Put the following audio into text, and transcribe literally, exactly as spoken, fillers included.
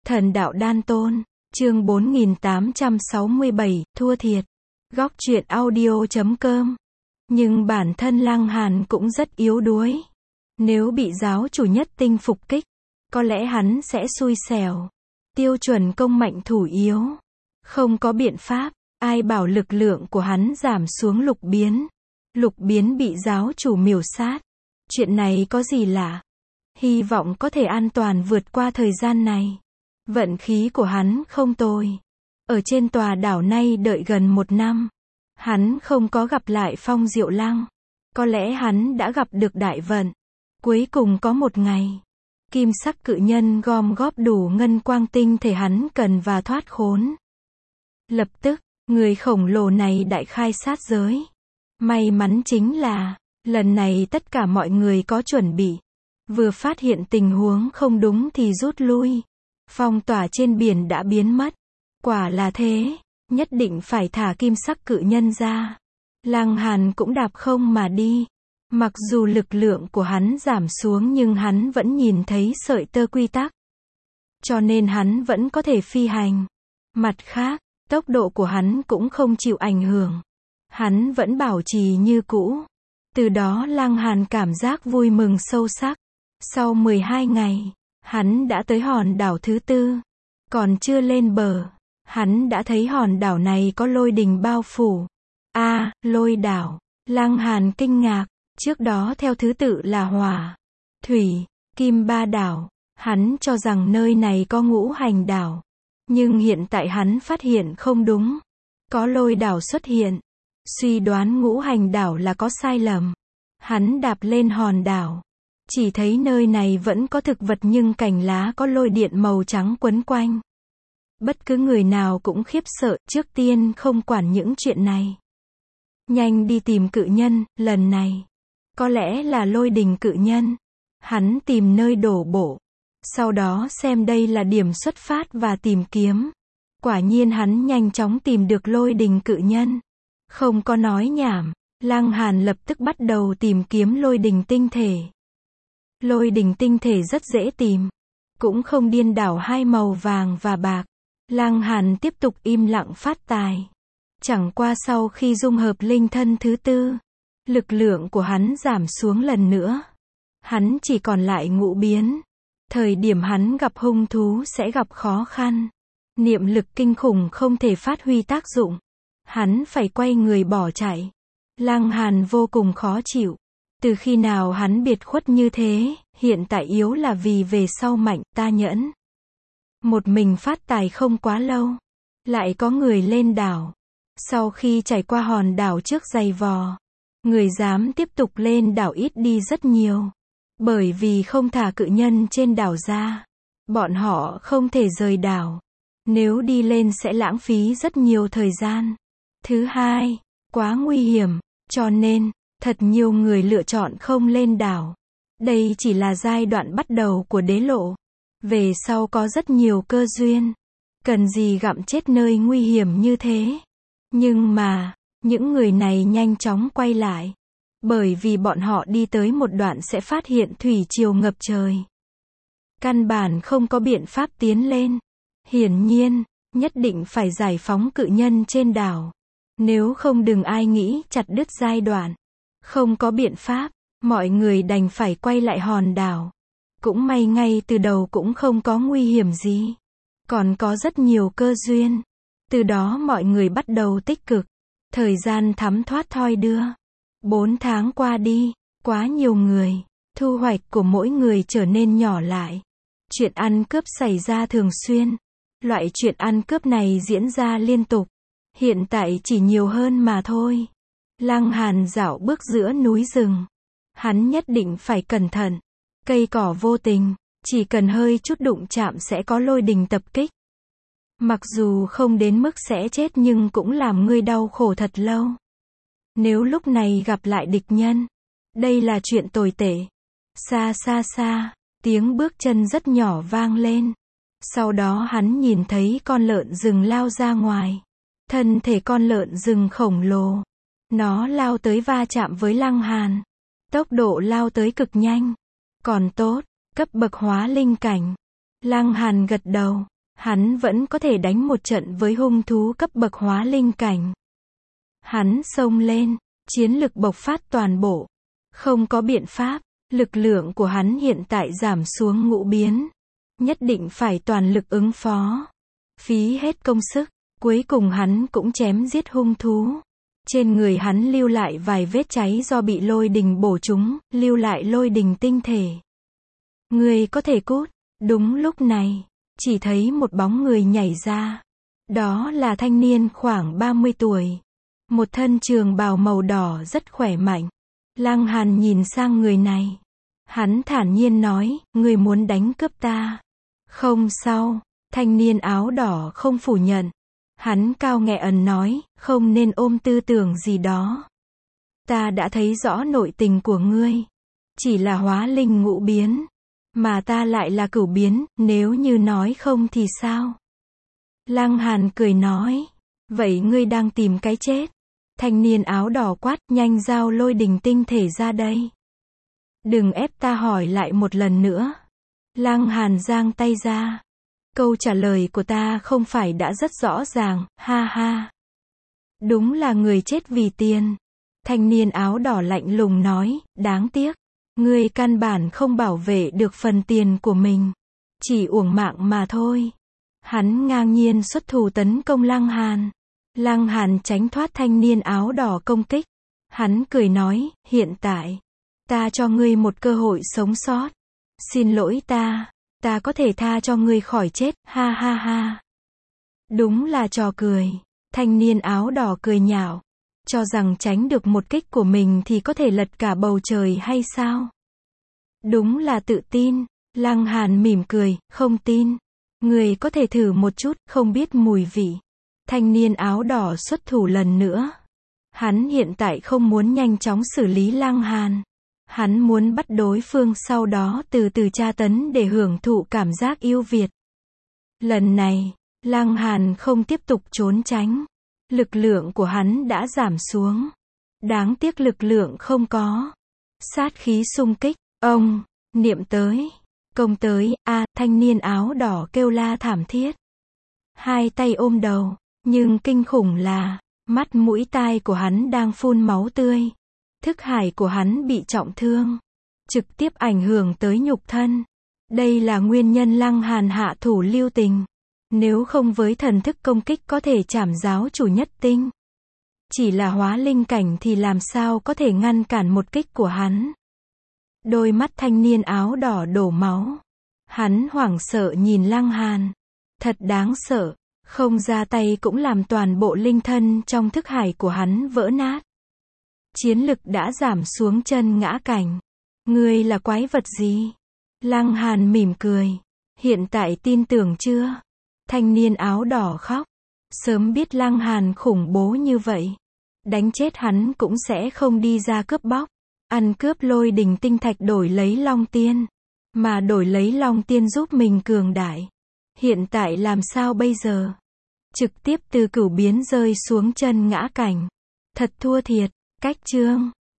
Thần đạo đan tôn, chương bốn nghìn tám trăm sáu mươi bảy, thua thiệt. Góc truyện audio chấm com. Nhưng bản thân Lăng Hàn cũng rất yếu đuối. Nếu bị giáo chủ nhất tinh phục kích, có lẽ hắn sẽ xui xẻo. Tiêu chuẩn công mạnh thủ yếu. Không có biện pháp, ai bảo lực lượng của hắn giảm xuống lục biến. Lục biến bị giáo chủ miểu sát. Chuyện này có gì lạ? Hy vọng có thể an toàn vượt qua thời gian này. Vận khí của hắn không tồi. Ở trên tòa đảo này đợi gần một năm. Hắn không có gặp lại Phong Diệu Lăng. Có lẽ hắn đã gặp được đại vận. Cuối cùng có một ngày, kim sắc cự nhân gom góp đủ ngân quang tinh thể hắn cần và thoát khốn. Lập tức, người khổng lồ này đại khai sát giới. May mắn chính là, lần này tất cả mọi người có chuẩn bị. Vừa phát hiện tình huống không đúng thì rút lui. Phong tỏa trên biển đã biến mất. Quả là thế, nhất định phải thả kim sắc cự nhân ra. Lăng Hàn cũng đạp không mà đi. Mặc dù lực lượng của hắn giảm xuống nhưng hắn vẫn nhìn thấy sợi tơ quy tắc. Cho nên hắn vẫn có thể phi hành. Mặt khác, tốc độ của hắn cũng không chịu ảnh hưởng. Hắn vẫn bảo trì như cũ. Từ đó Lăng Hàn cảm giác vui mừng sâu sắc. Sau mười hai ngày, hắn đã tới hòn đảo thứ tư. Còn chưa lên bờ, hắn đã thấy hòn đảo này có lôi đình bao phủ. A, à, lôi đảo. Lăng Hàn kinh ngạc. Trước đó theo thứ tự là hỏa, thủy, kim ba đảo. Hắn cho rằng nơi này có ngũ hành đảo. Nhưng hiện tại hắn phát hiện không đúng. Có lôi đảo xuất hiện. Suy đoán ngũ hành đảo là có sai lầm. Hắn đạp lên hòn đảo. Chỉ thấy nơi này vẫn có thực vật nhưng cành lá có lôi điện màu trắng quấn quanh. Bất cứ người nào cũng khiếp sợ, trước tiên không quản những chuyện này. Nhanh đi tìm cự nhân, lần này. Có lẽ là lôi đình cự nhân. Hắn tìm nơi đổ bộ. Sau đó xem đây là điểm xuất phát và tìm kiếm. Quả nhiên hắn nhanh chóng tìm được lôi đình cự nhân. Không có nói nhảm. Lăng Hàn lập tức bắt đầu tìm kiếm lôi đình tinh thể. Lôi đình tinh thể rất dễ tìm. Cũng không điên đảo hai màu vàng và bạc. Lăng Hàn tiếp tục im lặng phát tài. Chẳng qua sau khi dung hợp linh thân thứ tư, lực lượng của hắn giảm xuống lần nữa. Hắn chỉ còn lại ngũ biến. Thời điểm hắn gặp hung thú sẽ gặp khó khăn. Niệm lực kinh khủng không thể phát huy tác dụng. Hắn phải quay người bỏ chạy. Lăng Hàn vô cùng khó chịu. Từ khi nào hắn biệt khuất như thế, hiện tại yếu là vì về sau mạnh, ta nhẫn. Một mình phát tài không quá lâu. Lại có người lên đảo. Sau khi trải qua hòn đảo trước giày vò, người dám tiếp tục lên đảo ít đi rất nhiều. Bởi vì không thả cự nhân trên đảo ra. Bọn họ không thể rời đảo. Nếu đi lên sẽ lãng phí rất nhiều thời gian. Thứ hai, quá nguy hiểm. Cho nên, thật nhiều người lựa chọn không lên đảo. Đây chỉ là giai đoạn bắt đầu của đế lộ. Về sau có rất nhiều cơ duyên. Cần gì gặm chết nơi nguy hiểm như thế. Nhưng mà, những người này nhanh chóng quay lại. Bởi vì bọn họ đi tới một đoạn sẽ phát hiện thủy triều ngập trời. Căn bản không có biện pháp tiến lên. Hiển nhiên, nhất định phải giải phóng cự nhân trên đảo. Nếu không đừng ai nghĩ chặt đứt giai đoạn. Không có biện pháp, mọi người đành phải quay lại hòn đảo. Cũng may ngay từ đầu cũng không có nguy hiểm gì. Còn có rất nhiều cơ duyên. Từ đó mọi người bắt đầu tích cực. Thời gian thấm thoát thoi đưa. Bốn tháng qua đi, quá nhiều người. Thu hoạch của mỗi người trở nên nhỏ lại. Chuyện ăn cướp xảy ra thường xuyên. Loại chuyện ăn cướp này diễn ra liên tục. Hiện tại chỉ nhiều hơn mà thôi. Lăng Hàn dạo bước giữa núi rừng. Hắn nhất định phải cẩn thận. Cây cỏ vô tình, chỉ cần hơi chút đụng chạm sẽ có lôi đình tập kích. Mặc dù không đến mức sẽ chết nhưng cũng làm ngươi đau khổ thật lâu. Nếu lúc này gặp lại địch nhân, đây là chuyện tồi tệ. Xa xa xa, tiếng bước chân rất nhỏ vang lên. Sau đó hắn nhìn thấy con lợn rừng lao ra ngoài. Thân thể con lợn rừng khổng lồ. Nó lao tới va chạm với Lăng Hàn. Tốc độ lao tới cực nhanh. Còn tốt, cấp bậc hóa linh cảnh. Lăng Hàn gật đầu. hắn vẫn có thể đánh một trận với hung thú cấp bậc hóa linh cảnh. Hắn xông lên, chiến lực bộc phát toàn bộ. Không có biện pháp, lực lượng của hắn hiện tại giảm xuống ngũ biến. Nhất định phải toàn lực ứng phó. Phí hết công sức, cuối cùng hắn cũng chém giết hung thú. Trên người hắn lưu lại vài vết cháy do bị lôi đình bổ trúng, lưu lại lôi đình tinh thể. Ngươi có thể cút. Đúng lúc này, chỉ thấy một bóng người nhảy ra. Đó là thanh niên khoảng ba mươi tuổi. Một thân trường bào màu đỏ rất khỏe mạnh. Lăng Hàn nhìn sang người này. Hắn thản nhiên nói, ngươi muốn đánh cướp ta. Không sao, thanh niên áo đỏ không phủ nhận. Hắn cao nghẹ ẩn nói, không nên ôm tư tưởng gì đó. Ta đã thấy rõ nội tình của ngươi. Chỉ là hóa linh ngũ biến. Mà ta lại là cửu biến, nếu như nói không thì sao? Lăng Hàn cười nói, vậy ngươi đang tìm cái chết. Thanh niên áo đỏ quát, nhanh giao lôi đình tinh thể ra đây. Đừng ép ta hỏi lại một lần nữa. Lăng Hàn giang tay ra. Câu trả lời của ta không phải đã rất rõ ràng, ha ha. Đúng là người chết vì tiền. Thanh niên áo đỏ lạnh lùng nói, đáng tiếc. Ngươi căn bản không bảo vệ được phần tiền của mình. Chỉ uổng mạng mà thôi. Hắn ngang nhiên xuất thủ tấn công Lăng Hàn. Lăng Hàn tránh thoát thanh niên áo đỏ công kích. Hắn cười nói, hiện tại, ta cho ngươi một cơ hội sống sót. Xin lỗi ta, ta có thể tha cho ngươi khỏi chết, ha ha ha. Đúng là trò cười. Thanh niên áo đỏ cười nhạo. Cho rằng tránh được một kích của mình thì có thể lật cả bầu trời hay sao? Đúng là tự tin. Lăng Hàn mỉm cười, không tin. Người có thể thử một chút, không biết mùi vị. Thanh niên áo đỏ xuất thủ lần nữa. Hắn hiện tại không muốn nhanh chóng xử lý Lăng Hàn. Hắn muốn bắt đối phương sau đó từ từ tra tấn để hưởng thụ cảm giác yêu Việt. Lần này, Lăng Hàn không tiếp tục trốn tránh. Lực lượng của hắn đã giảm xuống. Đáng tiếc lực lượng không có. Sát khí xung kích, ông, niệm tới, công tới, a, thanh niên áo đỏ kêu la thảm thiết. Hai tay ôm đầu, nhưng kinh khủng là, mắt mũi tai của hắn đang phun máu tươi. Thức hải của hắn bị trọng thương. Trực tiếp ảnh hưởng tới nhục thân. Đây là nguyên nhân Lăng Hàn hạ thủ lưu tình. Nếu không với thần thức công kích có thể trảm giáo chủ nhất tinh. Chỉ là hóa linh cảnh thì làm sao có thể ngăn cản một kích của hắn. Đôi mắt thanh niên áo đỏ đổ máu. Hắn hoảng sợ nhìn Lăng Hàn. Thật đáng sợ. Không ra tay cũng làm toàn bộ linh thân trong thức hải của hắn vỡ nát. Chiến lực đã giảm xuống chân ngã cảnh. Ngươi là quái vật gì? Lăng Hàn mỉm cười. Hiện tại tin tưởng chưa? Thanh niên áo đỏ khóc. Sớm biết Lăng Hàn khủng bố như vậy. Đánh chết hắn cũng sẽ không đi ra cướp bóc. Ăn cướp lôi đình tinh thạch đổi lấy Long Tiên. Mà đổi lấy Long Tiên giúp mình cường đại. Hiện tại làm sao bây giờ? Trực tiếp từ cửu biến rơi xuống chân ngã cảnh. Thật thua thiệt. Cách chương